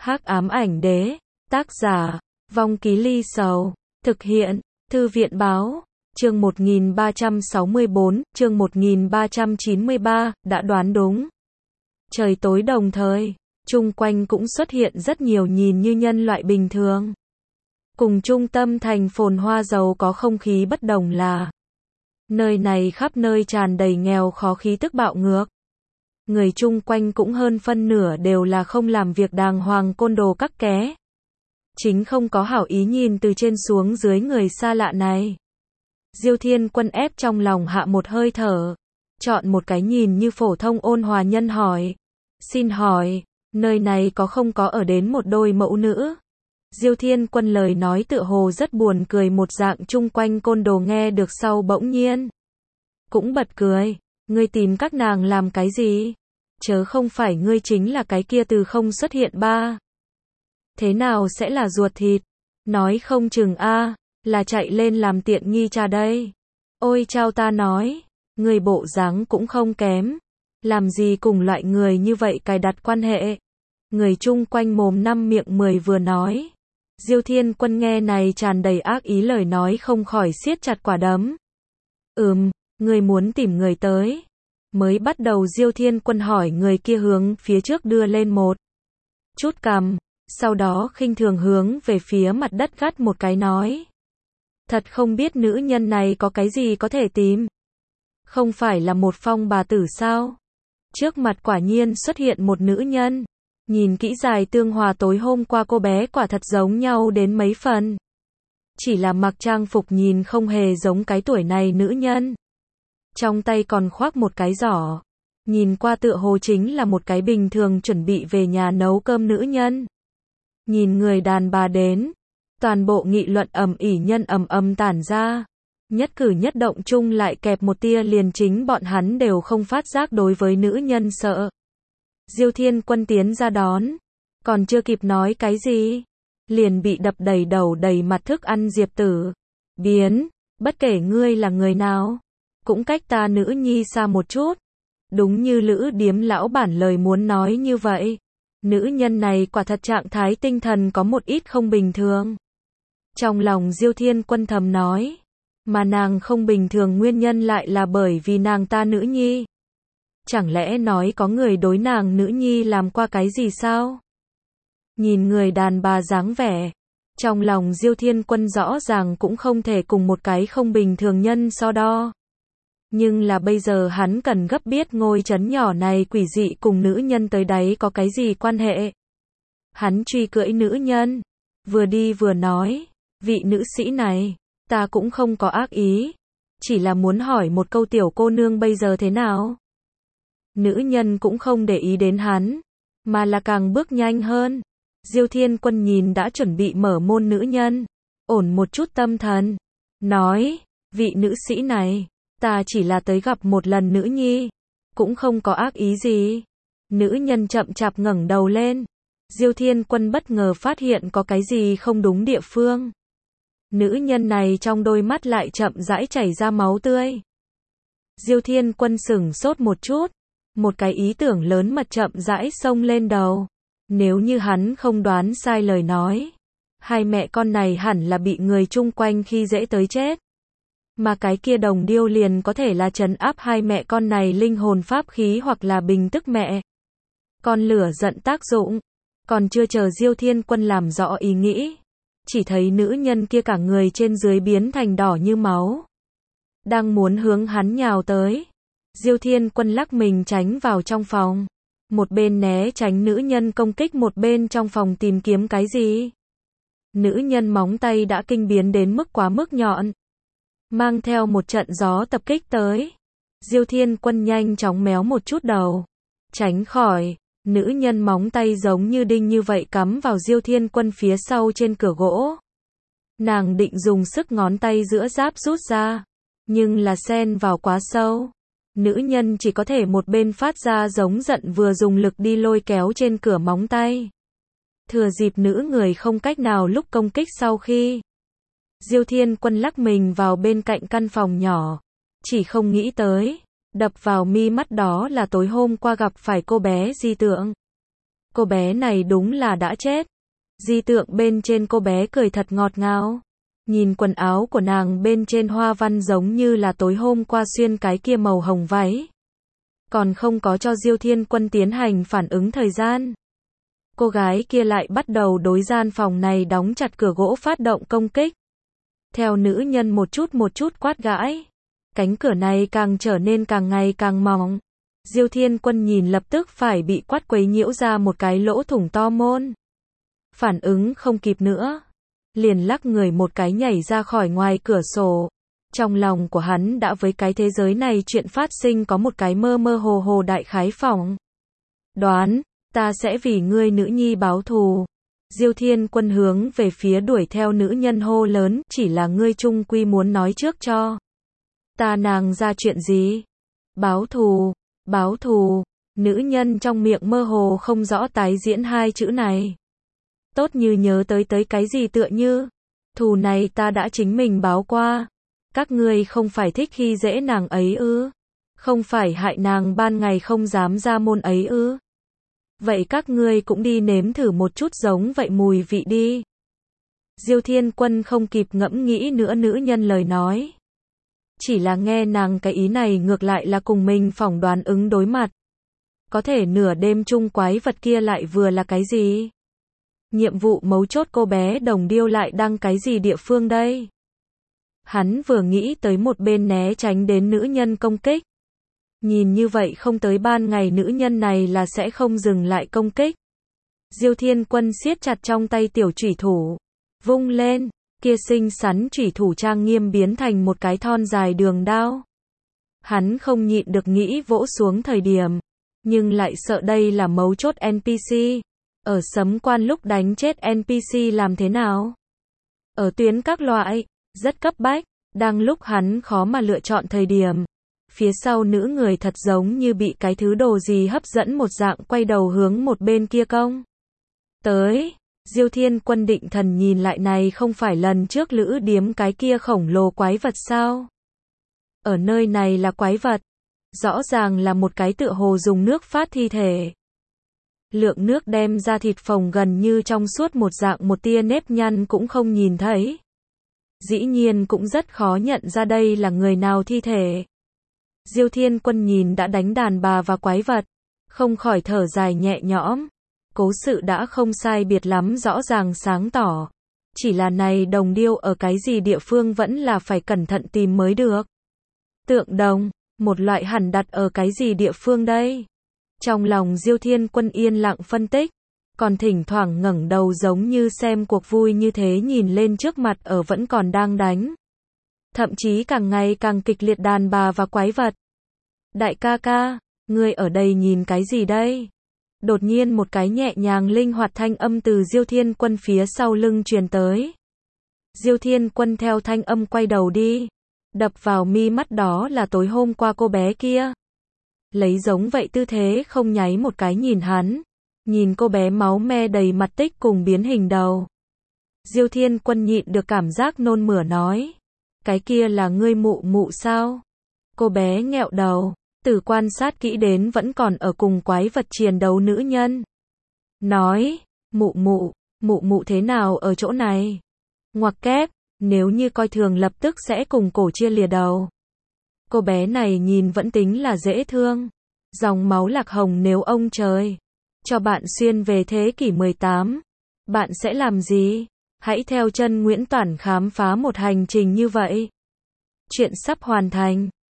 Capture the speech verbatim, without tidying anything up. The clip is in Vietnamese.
Hắc ám ảnh đế, tác giả, Vong Ký Ly Sầu, thực hiện, Thư viện báo, chương một nghìn ba trăm sáu mươi bốn, chương một nghìn ba trăm chín mươi ba, đã đoán đúng. Trời tối đồng thời, chung quanh cũng xuất hiện rất nhiều nhìn như nhân loại bình thường. Cùng trung tâm thành phồn hoa giàu có không khí bất đồng là, nơi này khắp nơi tràn đầy nghèo khó khí tức bạo ngược. Người chung quanh cũng hơn phân nửa đều là không làm việc đàng hoàng côn đồ các ké. Chính không có hảo ý nhìn từ trên xuống dưới người xa lạ này. Diêu Thiên Quân ép trong lòng hạ một hơi thở. Chọn một cái nhìn như phổ thông ôn hòa nhân hỏi. Xin hỏi, nơi này có không có ở đến một đôi mẫu nữ? Diêu Thiên Quân lời nói tựa hồ rất buồn cười một dạng chung quanh côn đồ nghe được sau bỗng nhiên. Cũng bật cười, ngươi tìm các nàng làm cái gì? Chớ không phải ngươi chính là cái kia từ không xuất hiện ba. Thế nào sẽ là ruột thịt? Nói không chừng a là chạy lên làm tiện nghi cha đây. Ôi chao ta nói, người bộ dáng cũng không kém. Làm gì cùng loại người như vậy cài đặt quan hệ. Người chung quanh mồm năm miệng mười vừa nói. Diêu Thiên Quân nghe này tràn đầy ác ý lời nói không khỏi siết chặt quả đấm. Ừm, người muốn tìm người tới. Mới bắt đầu Diêu Thiên Quân hỏi người kia hướng phía trước đưa lên một chút cằm, sau đó khinh thường hướng về phía mặt đất gắt một cái nói. Thật không biết nữ nhân này có cái gì có thể tìm. Không phải là một phong bà tử sao? Trước mặt quả nhiên xuất hiện một nữ nhân. Nhìn kỹ dài tương hòa tối hôm qua cô bé quả thật giống nhau đến mấy phần. Chỉ là mặc trang phục nhìn không hề giống cái tuổi này nữ nhân. Trong tay còn khoác một cái giỏ. Nhìn qua tựa hồ chính là một cái bình thường chuẩn bị về nhà nấu cơm nữ nhân. Nhìn người đàn bà đến. Toàn bộ nghị luận ầm ĩ nhân ầm ầm tản ra. Nhất cử nhất động chung lại kẹp một tia liền chính bọn hắn đều không phát giác đối với nữ nhân sợ. Diêu Thiên Quân tiến ra đón. Còn chưa kịp nói cái gì. Liền bị đập đầy đầu đầy mặt thức ăn Diệp Tử. Biến, bất kể ngươi là người nào. Cũng cách ta nữ nhi xa một chút. Đúng như Lữ Điếm lão bản lời muốn nói như vậy. Nữ nhân này quả thật trạng thái tinh thần có một ít không bình thường. Trong lòng Diêu Thiên Quân thầm nói. Mà nàng không bình thường nguyên nhân lại là bởi vì nàng ta nữ nhi. Chẳng lẽ nói có người đối nàng nữ nhi làm qua cái gì sao? Nhìn người đàn bà dáng vẻ. Trong lòng Diêu Thiên Quân rõ ràng cũng không thể cùng một cái không bình thường nhân so đo. Nhưng là bây giờ hắn cần gấp biết ngôi trấn nhỏ này quỷ dị cùng nữ nhân tới đấy có cái gì quan hệ. Hắn truy cưỡi nữ nhân. Vừa đi vừa nói. Vị nữ sĩ này, ta cũng không có ác ý. Chỉ là muốn hỏi một câu tiểu cô nương bây giờ thế nào. Nữ nhân cũng không để ý đến hắn. Mà là càng bước nhanh hơn. Diêu Thiên Quân nhìn đã chuẩn bị mở môn nữ nhân. Ổn một chút tâm thần. Nói, vị nữ sĩ này. Ta chỉ là tới gặp một lần nữ nhi. Cũng không có ác ý gì. Nữ nhân chậm chạp ngẩng đầu lên. Diêu Thiên Quân bất ngờ phát hiện có cái gì không đúng địa phương. Nữ nhân này trong đôi mắt lại chậm rãi chảy ra máu tươi. Diêu Thiên Quân sửng sốt một chút. Một cái ý tưởng lớn mật chậm rãi xông lên đầu. Nếu như hắn không đoán sai lời nói. Hai mẹ con này hẳn là bị người chung quanh khi dễ tới chết. Mà cái kia đồng điêu liền có thể là trấn áp hai mẹ con này linh hồn pháp khí hoặc là bình tức mẹ. Con lửa giận tác dụng. Còn chưa chờ Diêu Thiên Quân làm rõ ý nghĩ. Chỉ thấy nữ nhân kia cả người trên dưới biến thành đỏ như máu. Đang muốn hướng hắn nhào tới. Diêu Thiên Quân lắc mình tránh vào trong phòng. Một bên né tránh nữ nhân công kích một bên trong phòng tìm kiếm cái gì. Nữ nhân móng tay đã kinh biến đến mức quá mức nhọn. Mang theo một trận gió tập kích tới. Diêu Thiên Quân nhanh chóng méo một chút đầu. Tránh khỏi. Nữ nhân móng tay giống như đinh như vậy cắm vào Diêu Thiên Quân phía sau trên cửa gỗ. Nàng định dùng sức ngón tay giữa giáp rút ra. Nhưng là xen vào quá sâu. Nữ nhân chỉ có thể một bên phát ra giống giận vừa dùng lực đi lôi kéo trên cửa móng tay. Thừa dịp nữ người không cách nào lúc công kích sau khi. Diêu Thiên Quân lắc mình vào bên cạnh căn phòng nhỏ. Chỉ không nghĩ tới. Đập vào mi mắt đó là tối hôm qua gặp phải cô bé Di Tượng. Cô bé này đúng là đã chết. Di tượng bên trên cô bé cười thật ngọt ngào. Nhìn quần áo của nàng bên trên hoa văn giống như là tối hôm qua xuyên cái kia màu hồng váy. Còn không có cho Diêu Thiên Quân tiến hành phản ứng thời gian. Cô gái kia lại bắt đầu đối gian phòng này đóng chặt cửa gỗ phát động công kích. Theo nữ nhân một chút một chút quát gãi. Cánh cửa này càng trở nên càng ngày càng mỏng. Diêu Thiên Quân nhìn lập tức phải bị quát quấy nhiễu ra một cái lỗ thủng to môn. Phản ứng không kịp nữa. Liền lắc người một cái nhảy ra khỏi ngoài cửa sổ. Trong lòng của hắn đã với cái thế giới này chuyện phát sinh có một cái mơ mơ hồ hồ đại khái phỏng. Đoán, ta sẽ vì ngươi nữ nhi báo thù. Diêu Thiên Quân hướng về phía đuổi theo nữ nhân hô lớn, chỉ là ngươi chung quy muốn nói trước cho. Ta nàng ra chuyện gì? Báo thù, báo thù, nữ nhân trong miệng mơ hồ không rõ tái diễn hai chữ này. Tốt như nhớ tới tới cái gì tựa như, thù này ta đã chính mình báo qua. Các ngươi không phải thích khi dễ nàng ấy ư? Không phải hại nàng ban ngày không dám ra môn ấy ư? Vậy các ngươi cũng đi nếm thử một chút giống vậy mùi vị đi. Diêu Thiên Quân không kịp ngẫm nghĩ nữa nữ nhân lời nói. Chỉ là nghe nàng cái ý này ngược lại là cùng mình phỏng đoán ứng đối mặt. Có thể nửa đêm chung quái vật kia lại vừa là cái gì? Nhiệm vụ mấu chốt cô bé đồng điêu lại đang cái gì địa phương đây? Hắn vừa nghĩ tới một bên né tránh đến nữ nhân công kích. Nhìn như vậy không tới ban ngày nữ nhân này là sẽ không dừng lại công kích. Diêu Thiên Quân siết chặt trong tay tiểu chủy thủ. Vung lên, kia xinh xắn chủy thủ trang nghiêm biến thành một cái thon dài đường đao. Hắn không nhịn được nghĩ vỗ xuống thời điểm. Nhưng lại sợ đây là mấu chốt en pê xê. Ở Sấm Quan lúc đánh chết en pê xê làm thế nào? Ở tuyến các loại, rất cấp bách. Đang lúc hắn khó mà lựa chọn thời điểm. Phía sau nữ người thật giống như bị cái thứ đồ gì hấp dẫn một dạng quay đầu hướng một bên kia công. Tới, Diêu Thiên Quân định thần nhìn lại này không phải lần trước lữ điếm cái kia khổng lồ quái vật sao? Ở nơi này là quái vật. Rõ ràng là một cái tựa hồ dùng nước phát thi thể. Lượng nước đem ra thịt phồng gần như trong suốt một dạng một tia nếp nhăn cũng không nhìn thấy. Dĩ nhiên cũng rất khó nhận ra đây là người nào thi thể. Diêu Thiên Quân nhìn đã đánh đàn bà và quái vật, không khỏi thở dài nhẹ nhõm. Cố sự đã không sai biệt lắm rõ ràng sáng tỏ. Chỉ là này đồng điêu ở cái gì địa phương vẫn là phải cẩn thận tìm mới được. Tượng đồng, một loại hẳn đặt ở cái gì địa phương đây? Trong lòng Diêu Thiên Quân yên lặng phân tích, còn thỉnh thoảng ngẩng đầu giống như xem cuộc vui như thế nhìn lên trước mặt ở vẫn còn đang đánh. Thậm chí càng ngày càng kịch liệt đàn bà và quái vật. Đại ca ca, ngươi ở đây nhìn cái gì đây? Đột nhiên một cái nhẹ nhàng linh hoạt thanh âm từ Diêu Thiên Quân phía sau lưng truyền tới. Diêu Thiên Quân theo thanh âm quay đầu đi. Đập vào mi mắt đó là tối hôm qua cô bé kia. Lấy giống vậy tư thế không nháy một cái nhìn hắn. Nhìn cô bé máu me đầy mặt tích cùng biến hình đầu. Diêu Thiên Quân nhịn được cảm giác nôn mửa nói. Cái kia là ngươi mụ mụ sao? Cô bé nghẹo đầu. Từ quan sát kỹ đến vẫn còn ở cùng quái vật chiến đấu nữ nhân. Nói, mụ mụ, mụ mụ thế nào ở chỗ này? Ngoặc kép, nếu như coi thường lập tức sẽ cùng cổ chia lìa đầu. Cô bé này nhìn vẫn tính là dễ thương. Dòng máu lạc hồng nếu ông trời cho bạn xuyên về thế kỷ mười tám, bạn sẽ làm gì? Hãy theo chân Nguyễn Toản khám phá một hành trình như vậy. Chuyện sắp hoàn thành.